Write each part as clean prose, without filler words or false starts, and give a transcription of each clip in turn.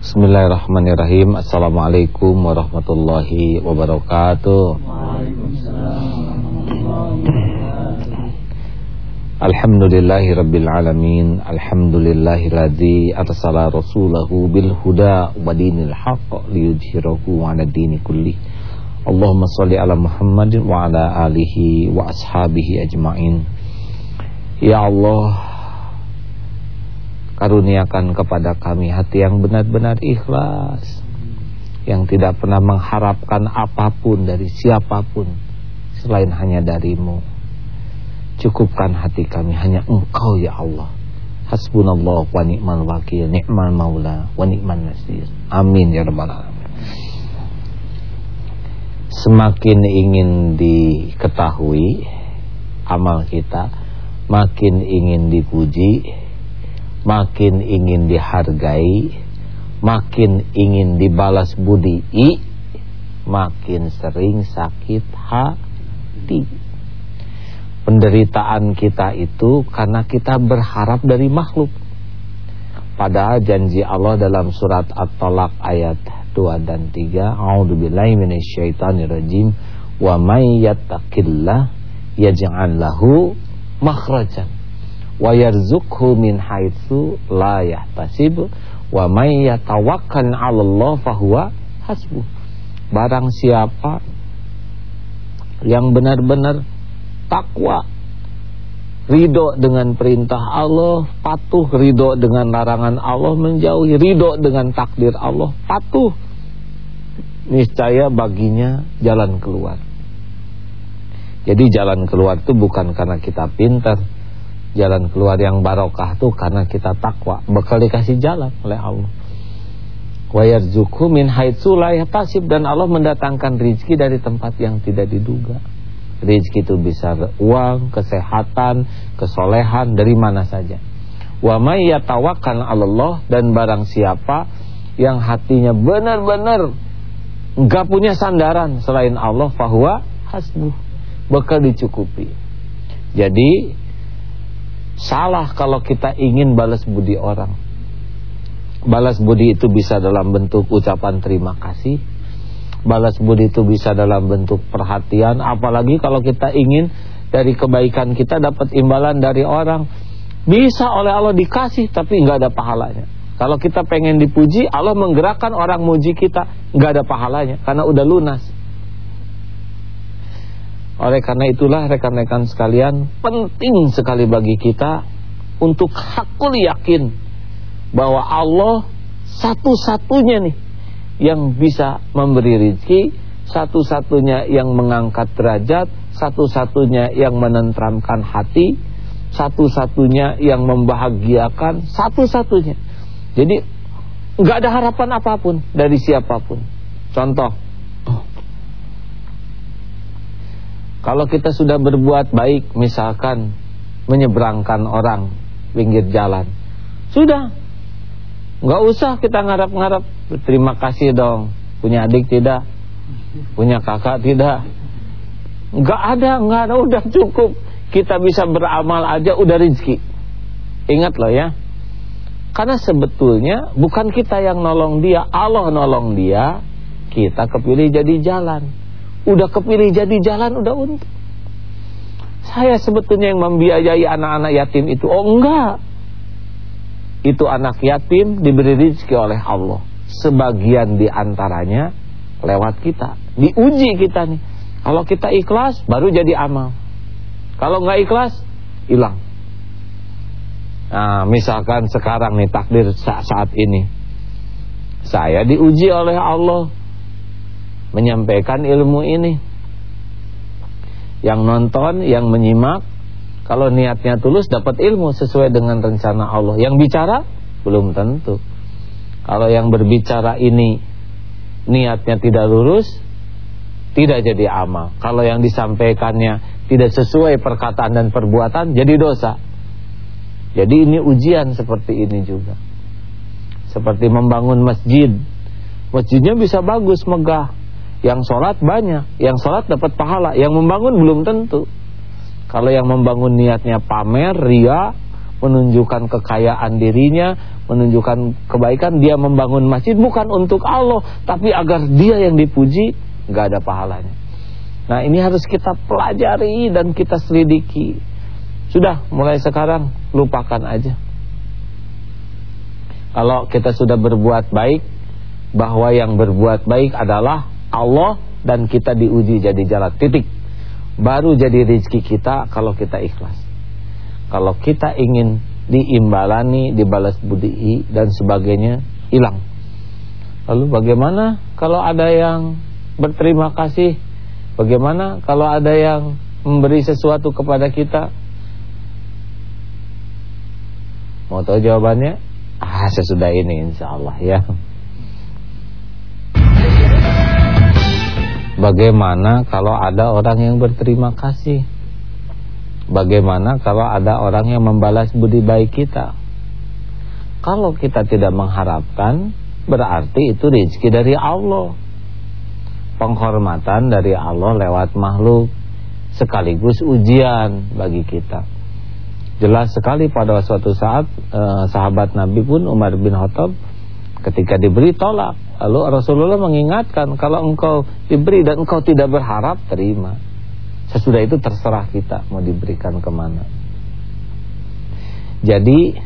Bismillahirrahmanirrahim. Assalamualaikum warahmatullahi wabarakatuh. Alhamdulillahi rabbil alamin. Alhamdulillahilladzi arsala rasulahu bil huda wa dinil haqq liyudhhirahu 'ala dini kulli. Allahumma shalli ala Muhammadin wa ala alihi wa ashabihi ajmain. Ya Allah, karuniakan kepada kami hati yang benar-benar ikhlas, yang tidak pernah mengharapkan apapun dari siapapun selain hanya darimu. Cukupkan hati kami hanya Engkau ya Allah. Hasbunallah wa ni'mal wakil, ni'mal maula wa ni'man nasir. Amin ya rabbal alamin. Semakin ingin diketahui amal kita, makin ingin dipuji, makin ingin dihargai, makin ingin dibalas budi, makin sering sakit hati. Penderitaan kita itu karena kita berharap dari makhluk. Padahal janji Allah dalam surat At-Talaq ayat 2 dan 3, A'udzubillahi minasyaitonirrajim, wa may yattaqillah yaj'al lahu makhrajan wa yarzuqhu min haitsu la yahtasib wa may yatawakkal 'alallah fahuwa hasbuh. Barang siapa yang benar-benar takwa, ridho dengan perintah Allah, patuh, ridho dengan larangan Allah, menjauhi, ridho dengan takdir Allah, patuh, niscaya baginya jalan keluar. Jadi jalan keluar itu bukan karena kita pintar. Jalan keluar yang barokah itu karena kita takwa, bakal dikasih jalan oleh Allah. Wa yarzuqhu min haitsu la yahtasib, dan Allah mendatangkan rezeki dari tempat yang tidak diduga. Rezeki itu bisa uang, kesehatan, kesolehan, dari mana saja. Wa may yatawakkal 'alallah, dan barang siapa yang hatinya benar-benar enggak punya sandaran selain Allah, fahuwa hasbuh, bakal dicukupi. Jadi salah kalau kita ingin balas budi orang. Balas budi itu bisa dalam bentuk ucapan terima kasih, balas budi itu bisa dalam bentuk perhatian. Apalagi kalau kita ingin dari kebaikan kita dapat imbalan dari orang, bisa oleh Allah dikasih tapi nggak ada pahalanya. Kalau kita pengen dipuji, Allah menggerakkan orang muji kita, nggak ada pahalanya karena udah lunas. Oleh karena itulah rekan-rekan sekalian, penting sekali bagi kita untuk hakul yakin bahwa Allah satu-satunya nih yang bisa memberi rezeki, satu-satunya yang mengangkat derajat, satu-satunya yang menenteramkan hati, satu-satunya yang membahagiakan, satu-satunya. Jadi nggak ada harapan apapun dari siapapun. Contoh, kalau kita sudah berbuat baik, misalkan menyeberangkan orang pinggir jalan, sudah, nggak usah kita ngarap-ngarap. Terima kasih dong, punya adik tidak, punya kakak tidak, nggak ada, udah cukup. Kita bisa beramal aja udah rezeki. Ingat loh ya, karena sebetulnya bukan kita yang nolong dia, Allah nolong dia. Kita kepilih jadi jalan. Udah kepilih jadi jalan, udah untung. Saya sebetulnya yang membiayai anak-anak yatim itu, oh enggak, itu anak yatim diberi rezeki oleh Allah. Sebagian diantaranya lewat kita, diuji kita nih. Kalau kita ikhlas baru jadi amal. Kalau nggak ikhlas, hilang. Nah, misalkan sekarang nih takdir saat ini, saya diuji oleh Allah menyampaikan ilmu ini. Yang nonton, yang menyimak, kalau niatnya tulus dapat ilmu sesuai dengan rencana Allah. Yang bicara belum tentu. Kalau yang berbicara ini niatnya tidak lurus, tidak jadi amal. Kalau yang disampaikannya tidak sesuai perkataan dan perbuatan, jadi dosa. Jadi ini ujian seperti ini juga. Seperti membangun masjid. Masjidnya bisa bagus, megah. Yang sholat banyak, yang sholat dapat pahala, yang membangun belum tentu. Kalau yang membangun niatnya pamer, ria, menunjukkan kekayaan dirinya, menunjukkan kebaikan. Dia membangun masjid bukan untuk Allah, tapi agar dia yang dipuji, gak ada pahalanya. Nah, ini harus kita pelajari dan kita selidiki. Sudah, mulai sekarang lupakan aja. Kalau kita sudah berbuat baik, bahwa yang berbuat baik adalah Allah, dan kita diuji jadi jalan, titik. Baru jadi rezeki kita kalau kita ikhlas. Kalau kita ingin diimbalani, dibalas budi dan sebagainya, hilang. Lalu bagaimana kalau ada yang berterima kasih? Bagaimana kalau ada yang memberi sesuatu kepada kita? Mau tahu jawabannya? Sesudah ini insyaallah ya. Bagaimana kalau ada orang yang berterima kasih? Bagaimana kalau ada orang yang membalas budi baik kita? Kalau kita tidak mengharapkan, berarti itu rezeki dari Allah, penghormatan dari Allah lewat makhluk, sekaligus ujian bagi kita. Jelas sekali pada suatu saat sahabat Nabi pun, Umar bin Khattab, ketika diberi tolak, lalu Rasulullah mengingatkan, kalau engkau diberi dan engkau tidak berharap, terima. Sesudah itu terserah kita mau diberikan kemana. Jadi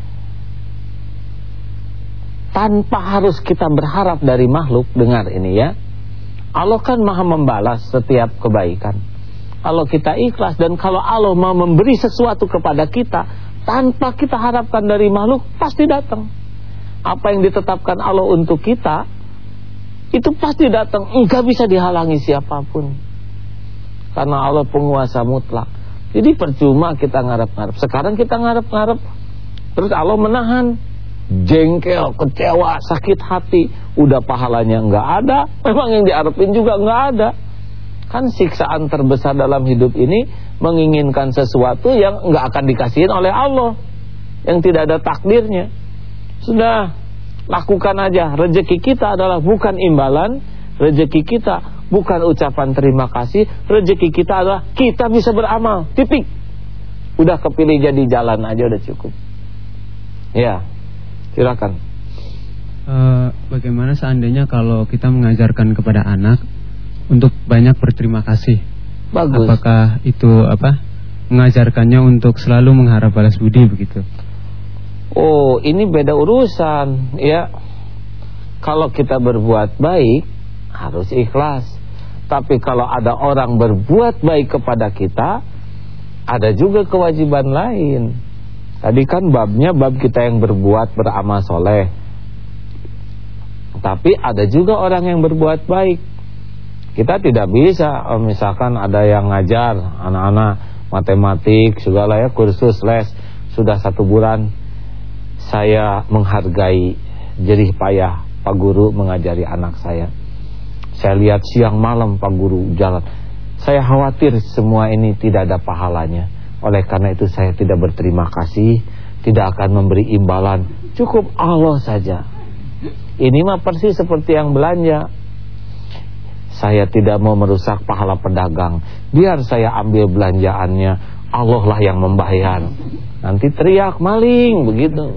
tanpa harus kita berharap dari makhluk. Dengar ini ya, Allah kan maha membalas setiap kebaikan. Kalau kita ikhlas dan kalau Allah mau memberi sesuatu kepada kita tanpa kita harapkan dari makhluk, pasti datang. Apa yang ditetapkan Allah untuk kita itu pasti datang, enggak bisa dihalangi siapapun. Karena Allah penguasa mutlak. Jadi percuma kita ngarep-ngarep. Sekarang kita ngarep-ngarep, terus Allah menahan, jengkel, kecewa, sakit hati. Udah pahalanya enggak ada, memang yang diharapin juga enggak ada. Kan siksaan terbesar dalam hidup ini menginginkan sesuatu yang enggak akan dikasihin oleh Allah, yang tidak ada takdirnya. Sudah, lakukan aja. Rezeki kita adalah bukan imbalan, rezeki kita bukan ucapan terima kasih, rezeki kita adalah kita bisa beramal. Titik. Udah kepilih jadi jalan aja udah cukup. Ya, silakan. Bagaimana seandainya kalau kita mengajarkan kepada anak untuk banyak berterima kasih? Bagus. Apakah itu mengajarkannya untuk selalu mengharap balas budi begitu? Oh, ini beda urusan ya. Kalau kita berbuat baik harus ikhlas. Tapi kalau ada orang berbuat baik kepada kita, ada juga kewajiban lain. Tadi kan babnya bab kita yang berbuat beramal soleh. Tapi ada juga orang yang berbuat baik. Kita tidak bisa, misalkan ada yang ngajar anak-anak matematik, segala ya, kursus les, sudah 1 bulan. Saya menghargai jerih payah Pak Guru mengajari anak saya. Saya lihat siang malam Pak Guru jalan. Saya khawatir semua ini tidak ada pahalanya. Oleh karena itu saya tidak berterima kasih, tidak akan memberi imbalan. Cukup Allah saja. Ini mah persis seperti yang belanja. Saya tidak mau merusak pahala pedagang. Biar saya ambil belanjaannya, Allah lah yang membayar. Nanti teriak maling begitu.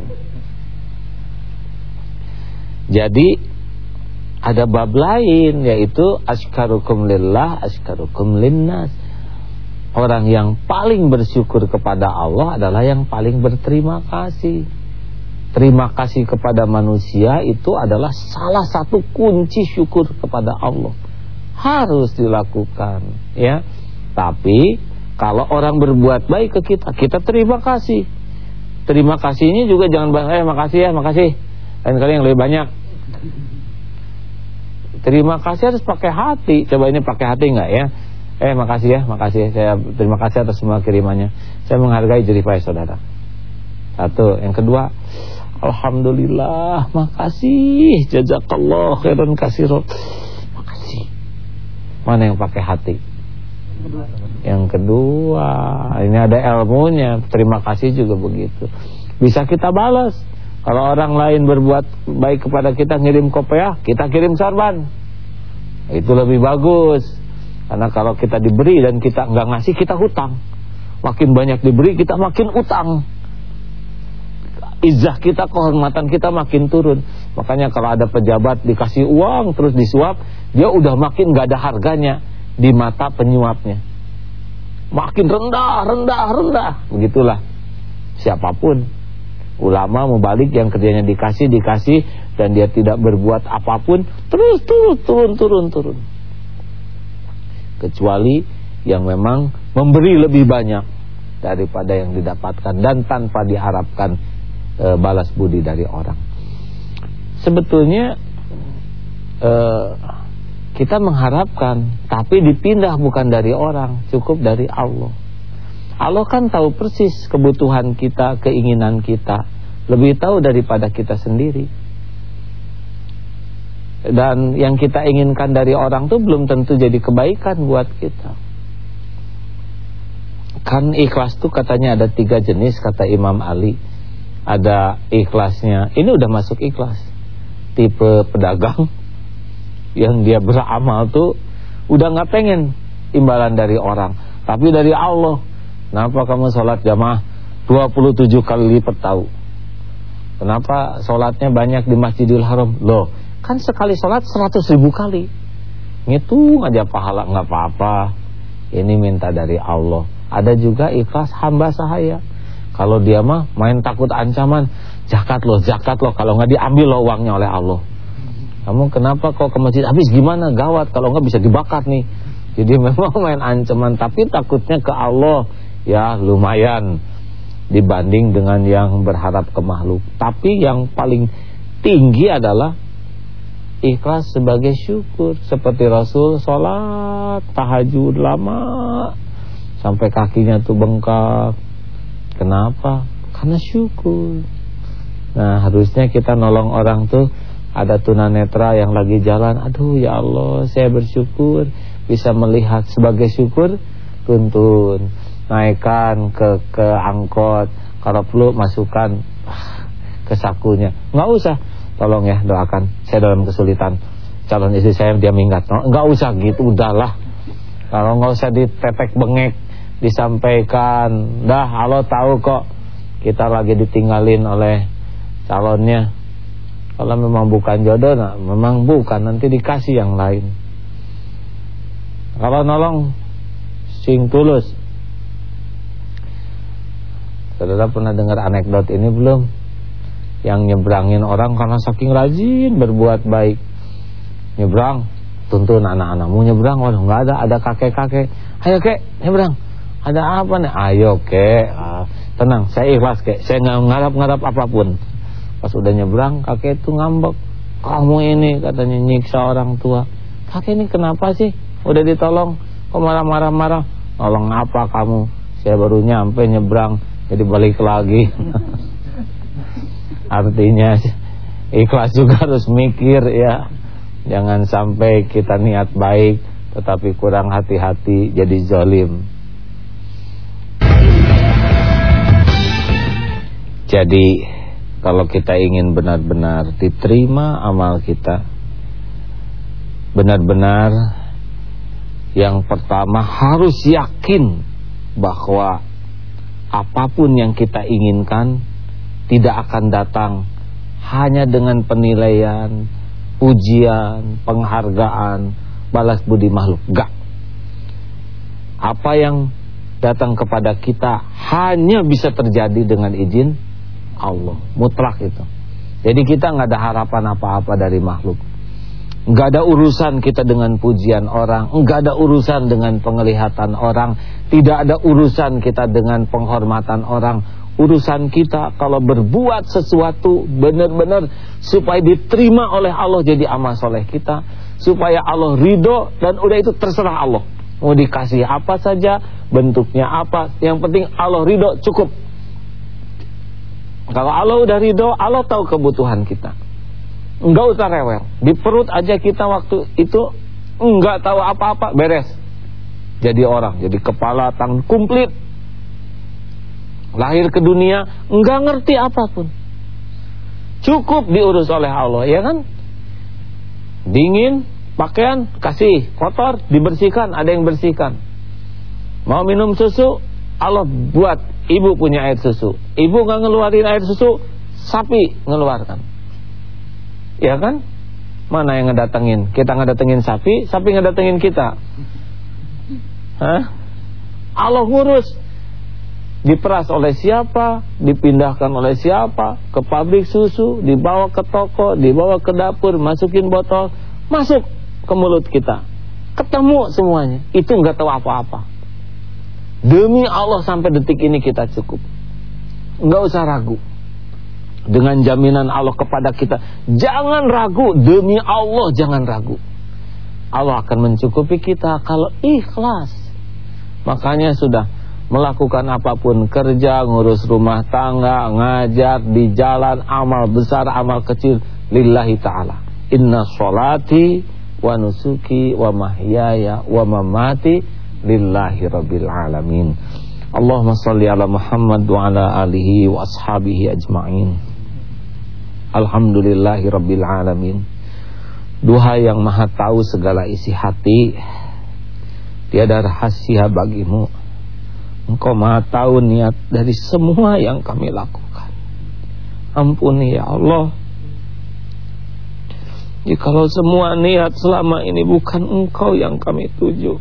Jadi ada bab lain, yaitu asykarukum lillah, asykarukum linnas. Orang yang paling bersyukur kepada Allah adalah yang paling berterima kasih. Terima kasih kepada manusia itu adalah salah satu kunci syukur kepada Allah. Harus dilakukan ya. Tapi kalau orang berbuat baik ke kita, kita terima kasih. Terima kasihnya juga jangan bahasa makasih ya, makasih. Lain kali yang lebih banyak. Terima kasih harus pakai hati. Coba ini pakai hati enggak ya? Makasih ya, makasih. Saya terima kasih atas semua kirimannya. Saya menghargai jerih payah saudara. Satu. Yang kedua, alhamdulillah, makasih. Jazakallah khairan katsiran. Makasih. Mana yang pakai hati? Yang kedua, ini ada ilmunya. Terima kasih juga begitu. Bisa kita balas. Kalau orang lain berbuat baik kepada kita, ngirim kopiah, kita kirim sorban. Itu lebih bagus. Karena kalau kita diberi dan kita enggak ngasih, kita hutang. Makin banyak diberi, kita makin utang. izzah kita, kehormatan kita makin turun. Makanya kalau ada pejabat dikasih uang terus disuap, dia udah makin gak ada harganya di mata penyuapnya. Makin rendah. Begitulah siapapun. Ulama mubalik yang kerjanya dikasih dan dia tidak berbuat apapun, terus turun. Kecuali yang memang memberi lebih banyak daripada yang didapatkan dan tanpa diharapkan balas budi dari orang. Sebetulnya kita mengharapkan, tapi dipindah bukan dari orang, cukup dari Allah. Allah kan tahu persis kebutuhan kita, keinginan kita, lebih tahu daripada kita sendiri. Dan yang kita inginkan dari orang tuh belum tentu jadi kebaikan buat kita. Kan ikhlas tuh katanya ada 3 jenis, kata Imam Ali. Ada ikhlasnya, ini udah masuk ikhlas, tipe pedagang yang dia beramal tuh udah gak pengen imbalan dari orang, tapi dari Allah. Kenapa kamu sholat jamaah 27 kali lipat tahu? Kenapa sholatnya banyak di Masjidil Haram? Loh, kan sekali sholat 100.000 kali. Ngitung aja pahala, gak apa-apa. Ini minta dari Allah. Ada juga ikhlas hamba sahaya. Kalau dia mah main takut ancaman, zakat loh, kalau gak diambil loh uangnya oleh Allah. Kamu kenapa kok ke masjid? Habis gimana? Gawat, kalau gak bisa dibakar nih. Jadi memang main ancaman, tapi takutnya ke Allah. Ya lumayan dibanding dengan yang berharap ke makhluk. Tapi yang paling tinggi adalah ikhlas sebagai syukur. Seperti Rasul sholat tahajud lama sampai kakinya tuh bengkak. Kenapa? Karena syukur. Nah harusnya kita nolong orang tuh, ada tunanetra yang lagi jalan, aduh ya Allah saya bersyukur bisa melihat, sebagai syukur tuntun, naikkan ke angkot, kalau perlu masukkan ke sakunya. Nggak usah, tolong ya doakan saya dalam kesulitan, calon istri saya dia minggat. Nggak usah gitu, udahlah. Kalau nggak usah ditetek bengek, disampaikan, dah Allah tahu kok kita lagi ditinggalin oleh calonnya. Kalau memang bukan jodoh, nah memang bukan, nanti dikasih yang lain. Kalau nolong sing tulus. Saudara pernah dengar anekdot ini belum? Yang nyebrangin orang karena saking rajin berbuat baik. Nyebrang, tuntun anak-anakmu nyebrang. Waduh nggak ada kakek-kakek. Ayo kek nyebrang. Ada apa nih? Ayo kek, tenang, saya ikhlas kek. Saya nggak ngarap-ngarap apapun. Pas udah nyebrang, kakek itu ngambek. Kamu ini katanya nyiksa orang tua. Kakek ini kenapa sih? Udah ditolong, kok malah marah-marah? Nolong apa kamu? Saya baru nyampe nyebrang, jadi balik lagi. Artinya ikhlas juga harus mikir ya. Jangan sampai kita niat baik tetapi kurang hati-hati jadi zalim. Jadi kalau kita ingin benar-benar diterima amal kita, benar-benar yang pertama harus yakin bahwa apapun yang kita inginkan tidak akan datang hanya dengan penilaian, pujian, penghargaan, balas budi makhluk. Enggak. Apa yang datang kepada kita hanya bisa terjadi dengan izin Allah, mutlak itu. Jadi kita nggak ada harapan apa-apa dari makhluk. Nggak ada urusan kita dengan pujian orang, nggak ada urusan dengan penglihatan orang, tidak ada urusan kita dengan penghormatan orang. Urusan kita kalau berbuat sesuatu benar-benar supaya diterima oleh Allah jadi amal soleh kita, supaya Allah ridho, dan udah itu terserah Allah. Mau dikasih apa saja, bentuknya apa, yang penting Allah ridho cukup. Kalau Allah udah ridho, Allah tahu kebutuhan kita. Enggak usah rewel. Di perut aja kita waktu itu enggak tahu apa-apa, beres. Jadi orang, jadi kepala, tangan komplit. Lahir ke dunia enggak ngerti apapun. Cukup diurus oleh Allah, ya kan? Dingin, pakaian kasih, kotor dibersihkan, ada yang bersihkan. Mau minum susu, Allah buat ibu punya air susu. Ibu enggak ngeluarin air susu, sapi ngeluarkan. Ya kan? Mana yang ngedatengin? Kita ngedatengin sapi, sapi ngedatengin kita. Hah? Allah ngurus. Diperas oleh siapa, dipindahkan oleh siapa, ke pabrik susu, dibawa ke toko, dibawa ke dapur, masukin botol, masuk ke mulut kita. Ketemu semuanya. Itu enggak tahu apa-apa. Demi Allah sampai detik ini kita cukup. Enggak usah ragu. Dengan jaminan Allah kepada kita, jangan ragu. Demi Allah jangan ragu. Allah akan mencukupi kita kalau ikhlas. Makanya sudah melakukan apapun, kerja, ngurus rumah tangga, ngajar, di jalan, amal besar, amal kecil, lillahi ta'ala. Inna sholati wa nusuki wa mahyaya wa mamati lillahi rabbil alamin. Allahumma salli ala Muhammad wa ala alihi wa ashabihi ajma'in. Alhamdulillahi rabbil alamin. Duha yang maha tahu segala isi hati, tiada rahasia bagimu. Engkau maha tahu niat dari semua yang kami lakukan. Ampuni ya Allah, jikalau semua niat selama ini bukan Engkau yang kami tuju.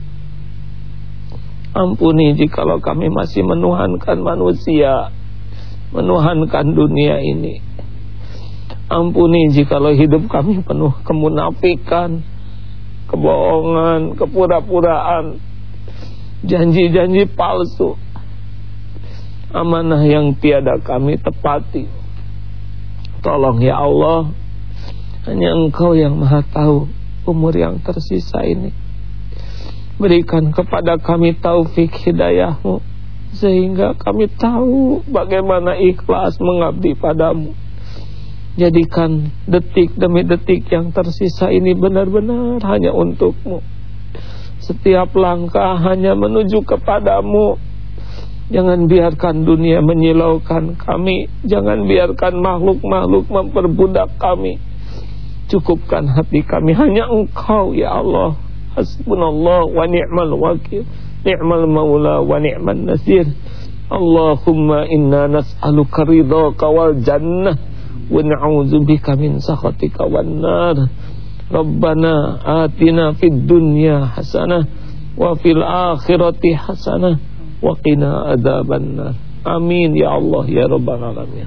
Ampuni jikalau kami masih menuhankan manusia, menuhankan dunia ini. Ampuni jikalau hidup kami penuh kemunafikan, kebohongan, kepura-puraan, janji-janji palsu, amanah yang tiada kami tepati. Tolong ya Allah, hanya Engkau yang maha tahu umur yang tersisa ini. Berikan kepada kami taufik hidayah-Mu, sehingga kami tahu bagaimana ikhlas mengabdi padamu. Jadikan detik demi detik yang tersisa ini benar-benar hanya untuk-Mu. Setiap langkah hanya menuju kepadamu. Jangan biarkan dunia menyilaukan kami. Jangan biarkan makhluk-makhluk memperbudak kami. Cukupkan hati kami hanya Engkau ya Allah. Hasbunallah wa ni'mal wakil, ni'mal maula wa ni'man nasir. Allahumma inna nas'aluka ridhaka wal jannah wa na'udzubika min sakhatika wan nar. Rabbana atina fid dunya hasanah wa fil akhirati hasanah wa qina adzabannar. Amin ya Allah ya rabbal alamin.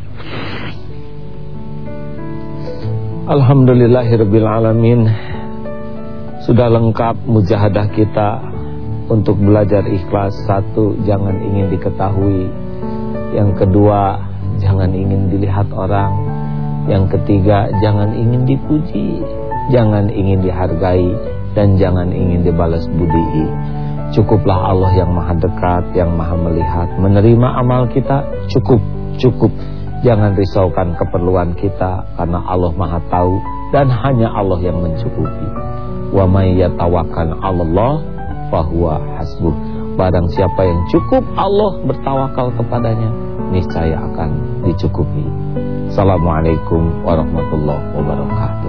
Alhamdulillahirabbil alamin. Sudah lengkap mujahadah kita untuk belajar ikhlas. Satu, jangan ingin diketahui. Yang kedua, jangan ingin dilihat orang. Yang ketiga, jangan ingin dipuji, jangan ingin dihargai, dan jangan ingin dibalas budi. Cukuplah Allah yang maha dekat, yang maha melihat, menerima amal kita. Cukup. Jangan risaukan keperluan kita, karena Allah maha tahu dan hanya Allah yang mencukupi. Wa may yatawakkal 'alallah fahuwa hasbuh. Barang siapa yang cukup Allah bertawakal kepadanya, niscaya akan dicukupi. Assalamualaikum warahmatullahi wabarakatuh.